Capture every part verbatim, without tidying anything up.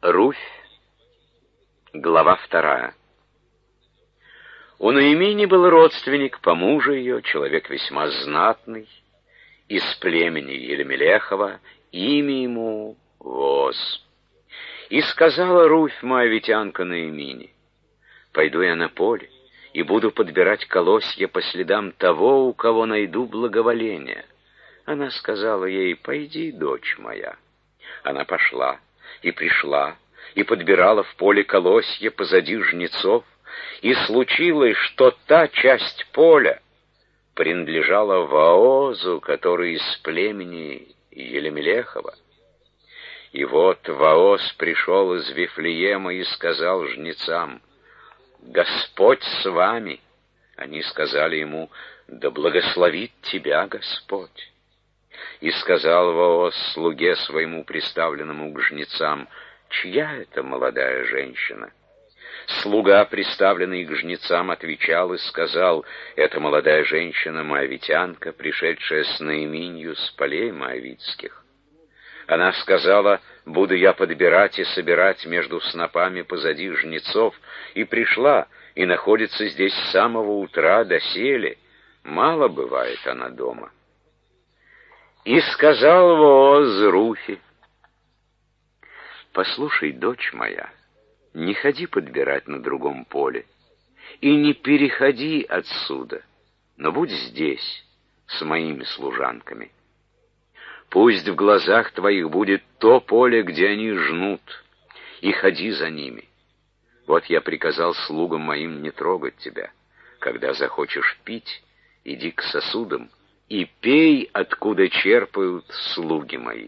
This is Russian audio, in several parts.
Руфь, глава вторая. У Наимини был родственник по мужу ее, человек весьма знатный, из племени Елемелехова, имя ему Воз. И сказала Руфь, моавитянка, Наимини: «Пойду я на поле и буду подбирать колосья по следам того, у кого найду благоволение». Она сказала ей: «Пойди, дочь моя». Она пошла и пришла, и подбирала в поле колосья позади жнецов, и случилось, что та часть поля принадлежала Воозу, который из племени Елемелехова. И вот Вооз пришел из Вифлеема и сказал жнецам: «Господь с вами». Они сказали ему: «Да благословит тебя Господь». И сказал Вооз слуге своему, приставленному к жнецам: «Чья это молодая женщина?» Слуга, приставленный к жнецам, отвечал и сказал: «Это молодая женщина, моавитянка, пришедшая с Наиминью с полей моавитских». Она сказала: «Буду я подбирать и собирать между снопами позади жнецов», и пришла, и находится здесь с самого утра доселе. Мало бывает она дома. И сказал Вооз Руфи: «Послушай, дочь моя, не ходи подбирать на другом поле, и не переходи отсюда, но будь здесь с моими служанками. Пусть в глазах твоих будет то поле, где они жнут, и ходи за ними. Вот я приказал слугам моим не трогать тебя. Когда захочешь пить, иди к сосудам и пей, откуда черпают слуги мои».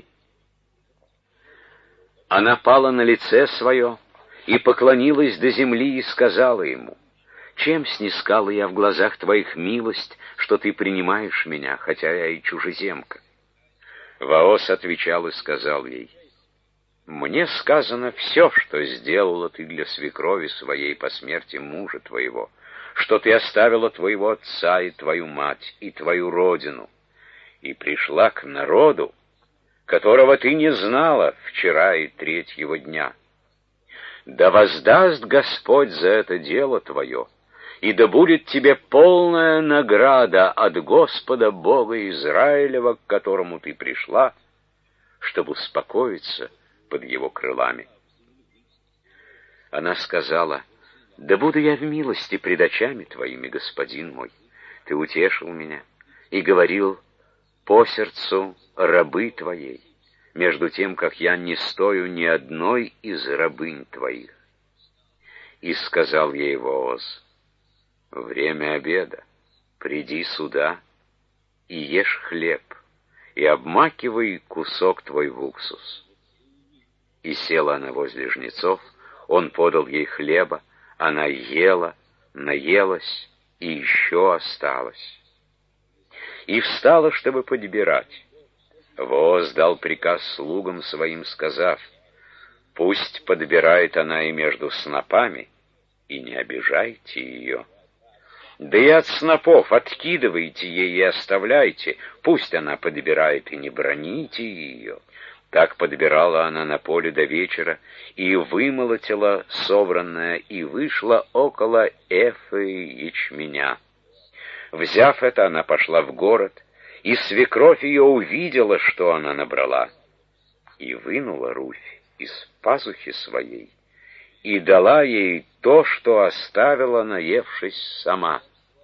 Она пала на лице свое и поклонилась до земли и сказала ему: «Чем снискала я в глазах твоих милость, что ты принимаешь меня, хотя я и чужеземка?» Вооз отвечал и сказал ей: «Мне сказано все, что сделала ты для свекрови своей по смерти мужа твоего, что ты оставила твоего отца и твою мать, и твою родину, и пришла к народу, которого ты не знала вчера и третьего дня. Да воздаст Господь за это дело твое, и да будет тебе полная награда от Господа Бога Израилева, к которому ты пришла, чтобы успокоиться под его крылами». Она сказала: «Да буду я в милости пред очами твоими, господин мой. Ты утешил меня и говорил по сердцу рабы твоей, между тем, как я не стою ни одной из рабынь твоих». И сказал ей Вооз: «Время обеда, приди сюда и ешь хлеб, и обмакивай кусок твой в уксус». И села она возле жнецов, он подал ей хлеба, она ела, наелась и еще осталось. И встала, чтобы подбирать. Вооз дал приказ слугам своим, сказав: «Пусть подбирает она и между снопами, и не обижайте ее. Да и от снопов откидывайте ей и оставляйте, пусть она подбирает, и не броните ее». Так подбирала она на поле до вечера, и вымолотила собранное, и вышла около эфы ячменя. Взяв это, она пошла в город, и свекровь ее увидела, что она набрала, и вынула Руфь из пазухи своей, и дала ей то, что оставила, наевшись сама.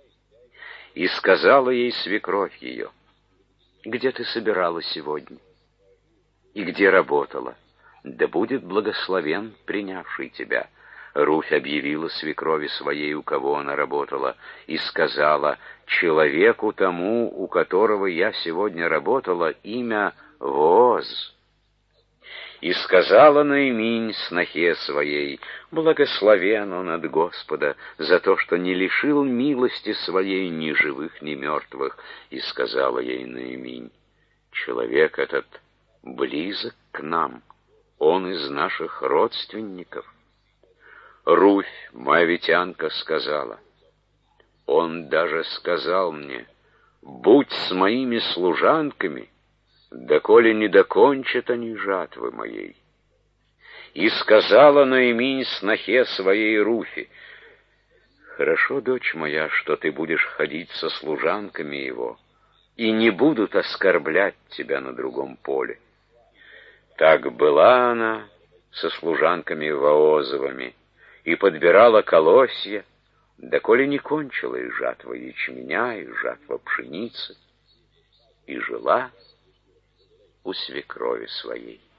И сказала ей свекровь ее: «Где ты собирала сегодня? И где работала? Да будет благословен принявший тебя». Руфь объявила свекрови своей, у кого она работала, и сказала: «Человеку тому, у которого я сегодня работала, имя Вооз». И сказала Наиминь снохе своей: «Благословен он от Господа за то, что не лишил милости своей ни живых, ни мертвых». И сказала ей Наиминь: «Человек этот близок к нам, он из наших родственников». Руфь, моавитянка, сказала: «Он даже сказал мне: будь с моими служанками, доколе не докончат они жатвы моей». И сказала Ноэминь снохе своей Руфи: «Хорошо, дочь моя, что ты будешь ходить со служанками его, и не будут оскорблять тебя на другом поле». Так была она со служанками Воозовыми и подбирала колосья, доколе не кончилась жатва ячменя и жатва пшеницы, и жила у свекрови своей.